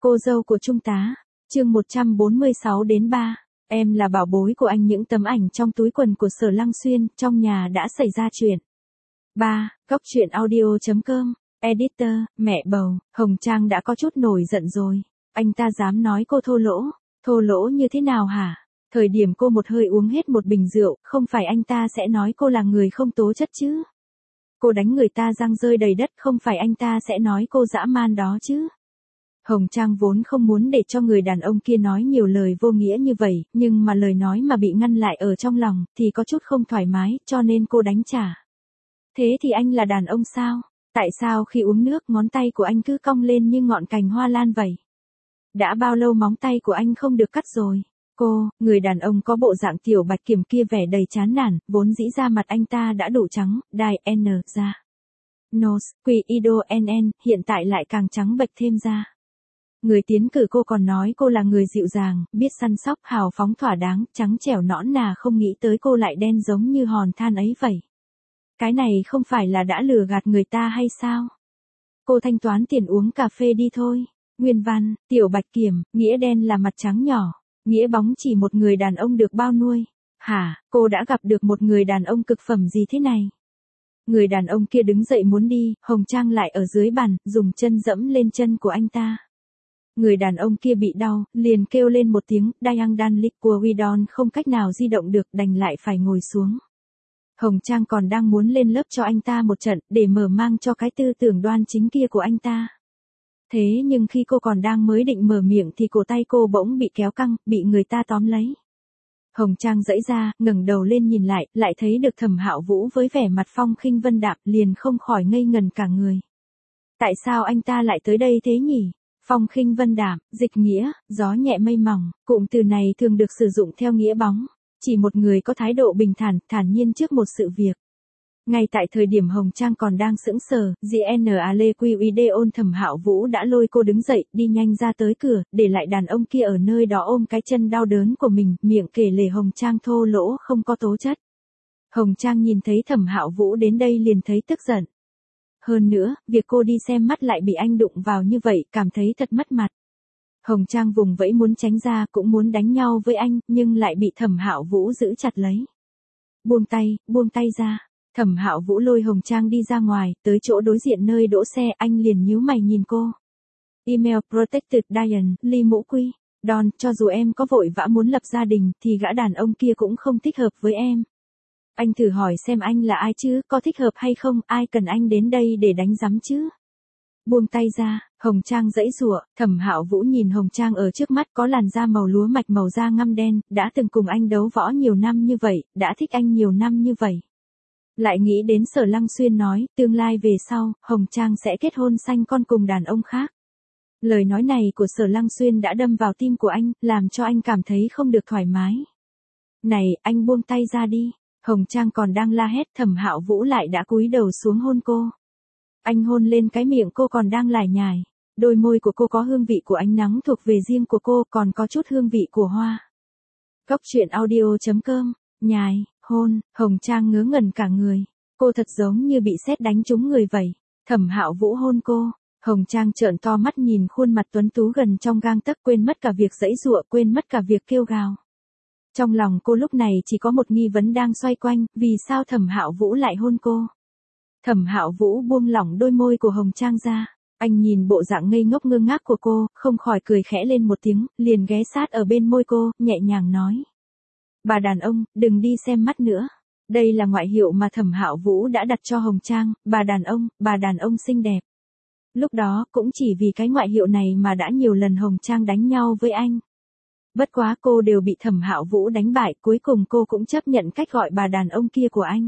Cô dâu của Trung tá, chương 146 đến 3. Em là bảo bối của anh. Những tấm ảnh trong túi quần của Sở Lăng Xuyên, trong nhà đã xảy ra chuyện. 3. Góc truyện audio.com. Editor, mẹ bầu, Hồng Trang đã có chút nổi giận rồi. Anh ta dám nói cô thô lỗ như thế nào hả? Thời điểm cô một hơi uống hết một bình rượu, không phải anh ta sẽ nói cô là người không tố chất chứ? Cô đánh người ta răng rơi đầy đất, không phải anh ta sẽ nói cô dã man đó chứ? Hồng Trang vốn không muốn để cho người đàn ông kia nói nhiều lời vô nghĩa như vậy, nhưng mà lời nói mà bị ngăn lại ở trong lòng, thì có chút không thoải mái, cho nên cô đánh trả. Thế thì anh là đàn ông sao? Tại sao khi uống nước ngón tay của anh cứ cong lên như ngọn cành hoa lan vậy? Đã bao lâu móng tay của anh không được cắt rồi? Người đàn ông có bộ dạng tiểu bạch kiểm kia vẻ đầy chán nản, vốn dĩ da mặt anh ta đã đủ trắng, đai N ra. Nose, quy ido NN, hiện tại lại càng trắng bệch thêm ra. Người tiến cử cô còn nói cô là người dịu dàng, biết săn sóc, hào phóng thỏa đáng, trắng trẻo nõn nà, không nghĩ tới cô lại đen giống như hòn than ấy vậy. Cái này không phải là đã lừa gạt người ta hay sao? Cô thanh toán tiền uống cà phê đi thôi. Nguyên văn, tiểu bạch kiểm, nghĩa đen là mặt trắng nhỏ, nghĩa bóng chỉ một người đàn ông được bao nuôi. Hả, cô đã gặp được một người đàn ông cực phẩm gì thế này? Người đàn ông kia đứng dậy muốn đi, Hồng Trang lại ở dưới bàn, dùng chân dẫm lên chân của anh ta. Người đàn ông kia bị đau, liền kêu lên một tiếng, Dayang Dan Lik của Widon, không cách nào di động được, đành lại phải ngồi xuống. Hồng Trang còn đang muốn lên lớp cho anh ta một trận, để mở mang cho cái tư tưởng đoan chính kia của anh ta. Thế nhưng khi cô còn đang mới định mở miệng thì cổ tay cô bỗng bị kéo căng, bị người ta tóm lấy. Hồng Trang giãy ra, ngẩng đầu lên nhìn lại thấy được Thẩm Hạo Vũ với vẻ mặt phong khinh vân đạm, liền không khỏi ngây ngần cả người. Tại sao anh ta lại tới đây thế nhỉ? Phong khinh vân đạm, dịch nghĩa, gió nhẹ mây mỏng, cụm từ này thường được sử dụng theo nghĩa bóng, chỉ một người có thái độ bình thản, thản nhiên trước một sự việc. Ngay tại thời điểm Hồng Trang còn đang sững sờ, GNALQIDON Thẩm Hạo Vũ đã lôi cô đứng dậy, đi nhanh ra tới cửa, để lại đàn ông kia ở nơi đó ôm cái chân đau đớn của mình, miệng kể lể Hồng Trang thô lỗ không có tố chất. Hồng Trang nhìn thấy Thẩm Hạo Vũ đến đây liền thấy tức giận. Hơn nữa, việc cô đi xem mắt lại bị anh đụng vào như vậy, cảm thấy thật mất mặt. Hồng Trang vùng vẫy muốn tránh ra, cũng muốn đánh nhau với anh, nhưng lại bị Thẩm Hạo Vũ giữ chặt lấy. Buông tay ra. Thẩm Hạo Vũ lôi Hồng Trang đi ra ngoài, tới chỗ đối diện nơi đỗ xe, anh liền nhíu mày nhìn cô. Email Protected Diane, Ly Mũ Quy. Don, cho dù em có vội vã muốn lập gia đình, thì gã đàn ông kia cũng không thích hợp với em. Anh thử hỏi xem anh là ai chứ, có thích hợp hay không, ai cần anh đến đây để đánh giám chứ? Buông tay ra, Hồng Trang giãy giụa, Thẩm Hạo Vũ nhìn Hồng Trang ở trước mắt có làn da màu lúa mạch màu da ngăm đen, đã từng cùng anh đấu võ nhiều năm như vậy, đã thích anh nhiều năm như vậy. Lại nghĩ đến Sở Lăng Xuyên nói, tương lai về sau, Hồng Trang sẽ kết hôn sanh con cùng đàn ông khác. Lời nói này của Sở Lăng Xuyên đã đâm vào tim của anh, làm cho anh cảm thấy không được thoải mái. Này, anh buông tay ra đi. Hồng Trang còn đang la hét, Thẩm Hạo Vũ lại đã cúi đầu xuống hôn cô. Anh hôn lên cái miệng cô còn đang lải nhải. Đôi môi của cô có hương vị của ánh nắng thuộc về riêng của cô, còn có chút hương vị của hoa. Góc truyện audio.com. Nhài, hôn, Hồng Trang ngớ ngẩn cả người. Cô thật giống như bị sét đánh trúng người vậy. Thẩm Hạo Vũ hôn cô. Hồng Trang trợn to mắt nhìn khuôn mặt tuấn tú gần trong gang tấc, quên mất cả việc giãy giụa, quên mất cả việc kêu gào. Trong lòng cô lúc này chỉ có một nghi vấn đang xoay quanh, vì sao Thẩm Hạo Vũ lại hôn cô? Thẩm Hạo Vũ buông lỏng đôi môi của Hồng Trang ra, anh nhìn bộ dạng ngây ngốc ngơ ngác của cô, không khỏi cười khẽ lên một tiếng, liền ghé sát ở bên môi cô, nhẹ nhàng nói. Bà đàn ông, đừng đi xem mắt nữa. Đây là ngoại hiệu mà Thẩm Hạo Vũ đã đặt cho Hồng Trang, bà đàn ông xinh đẹp. Lúc đó, cũng chỉ vì cái ngoại hiệu này mà đã nhiều lần Hồng Trang đánh nhau với anh. Bất quá cô đều bị Thẩm Hạo Vũ đánh bại, cuối cùng cô cũng chấp nhận cách gọi bà đàn ông kia của anh.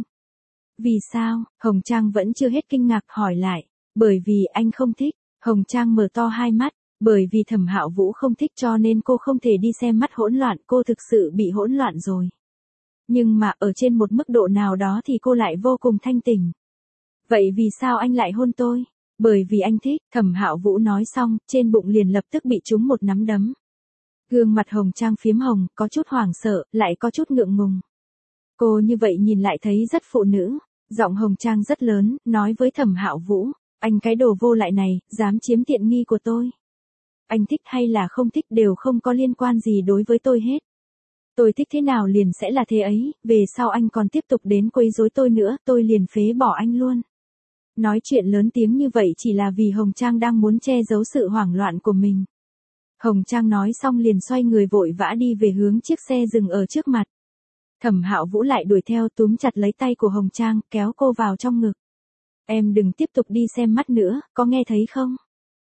Vì sao? Hồng Trang vẫn chưa hết kinh ngạc hỏi lại. Bởi vì anh không thích. Hồng Trang mở to hai mắt. Bởi vì Thẩm Hạo Vũ không thích cho nên cô không thể đi xem mắt hỗn loạn, cô thực sự bị hỗn loạn rồi. Nhưng mà ở trên một mức độ nào đó thì cô lại vô cùng thanh tỉnh. Vậy vì sao anh lại hôn tôi? Bởi vì anh thích. Thẩm Hạo Vũ nói xong, trên bụng liền lập tức bị trúng một nắm đấm. Gương mặt Hồng Trang phiếm hồng, có chút hoảng sợ, lại có chút ngượng ngùng. Cô như vậy nhìn lại thấy rất phụ nữ. Giọng Hồng Trang rất lớn, nói với Thẩm Hạo Vũ, anh cái đồ vô lại này, dám chiếm tiện nghi của tôi. Anh thích hay là không thích đều không có liên quan gì đối với tôi hết. Tôi thích thế nào liền sẽ là thế ấy, về sau anh còn tiếp tục đến quấy rối tôi nữa, tôi liền phế bỏ anh luôn. Nói chuyện lớn tiếng như vậy chỉ là vì Hồng Trang đang muốn che giấu sự hoảng loạn của mình. Hồng Trang nói xong liền xoay người vội vã đi về hướng chiếc xe dừng ở trước mặt. Thẩm Hạo Vũ lại đuổi theo túm chặt lấy tay của Hồng Trang, kéo cô vào trong ngực. Em đừng tiếp tục đi xem mắt nữa, có nghe thấy không?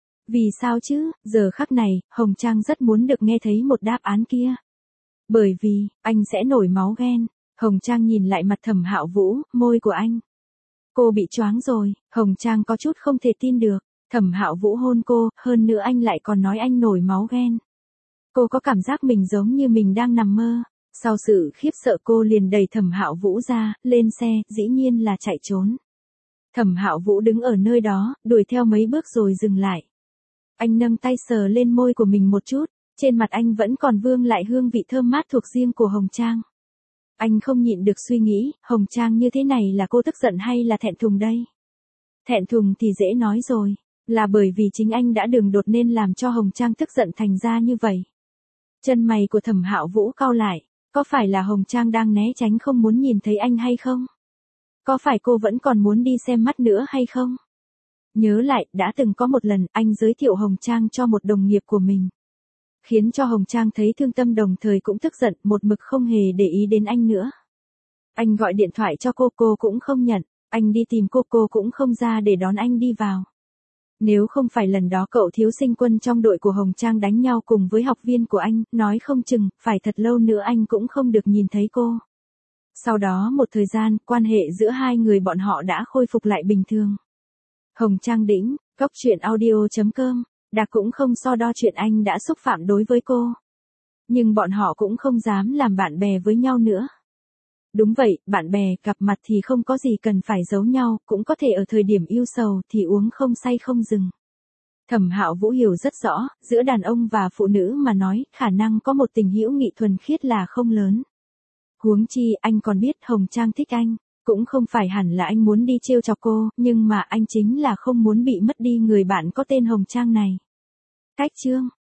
Vì sao chứ, giờ khắc này, Hồng Trang rất muốn được nghe thấy một đáp án kia. Bởi vì, anh sẽ nổi máu ghen. Hồng Trang nhìn lại mặt Thẩm Hạo Vũ, môi của anh. Cô bị choáng rồi, Hồng Trang có chút không thể tin được. Thẩm Hạo Vũ hôn cô, hơn nữa anh lại còn nói anh nổi máu ghen. Cô có cảm giác mình giống như mình đang nằm mơ. Sau sự khiếp sợ cô liền đẩy Thẩm Hạo Vũ ra, lên xe, dĩ nhiên là chạy trốn. Thẩm Hạo Vũ đứng ở nơi đó, đuổi theo mấy bước rồi dừng lại. Anh nâng tay sờ lên môi của mình một chút, trên mặt anh vẫn còn vương lại hương vị thơm mát thuộc riêng của Hồng Trang. Anh không nhịn được suy nghĩ, Hồng Trang như thế này là cô tức giận hay là thẹn thùng đây? Thẹn thùng thì dễ nói rồi, là bởi vì chính anh đã đường đột nên làm cho Hồng Trang tức giận thành ra như vậy. Chân mày của Thẩm Hạo Vũ cau lại, có phải là Hồng Trang đang né tránh không muốn nhìn thấy anh hay không? Có phải cô vẫn còn muốn đi xem mắt nữa hay không? Nhớ lại, đã từng có một lần anh giới thiệu Hồng Trang cho một đồng nghiệp của mình. Khiến cho Hồng Trang thấy thương tâm đồng thời cũng tức giận, một mực không hề để ý đến anh nữa. Anh gọi điện thoại cho cô cũng không nhận, anh đi tìm cô cũng không ra để đón anh đi vào. Nếu không phải lần đó cậu thiếu sinh quân trong đội của Hồng Trang đánh nhau cùng với học viên của anh, nói không chừng, phải thật lâu nữa anh cũng không được nhìn thấy cô. Sau đó một thời gian, quan hệ giữa hai người bọn họ đã khôi phục lại bình thường. Hồng Trang đĩnh, goctruyện audio.com, Đạc cũng không so đo chuyện anh đã xúc phạm đối với cô. Nhưng bọn họ cũng không dám làm bạn bè với nhau nữa. Đúng vậy, bạn bè gặp mặt thì không có gì cần phải giấu nhau, cũng có thể ở thời điểm yêu sầu thì uống không say không dừng. Thẩm Hạo Vũ hiểu rất rõ, giữa đàn ông và phụ nữ mà nói, khả năng có một tình hữu nghị thuần khiết là không lớn. Huống chi, anh còn biết Hồng Trang thích anh, cũng không phải hẳn là anh muốn đi trêu chọc cô, nhưng mà anh chính là không muốn bị mất đi người bạn có tên Hồng Trang này. Cách chương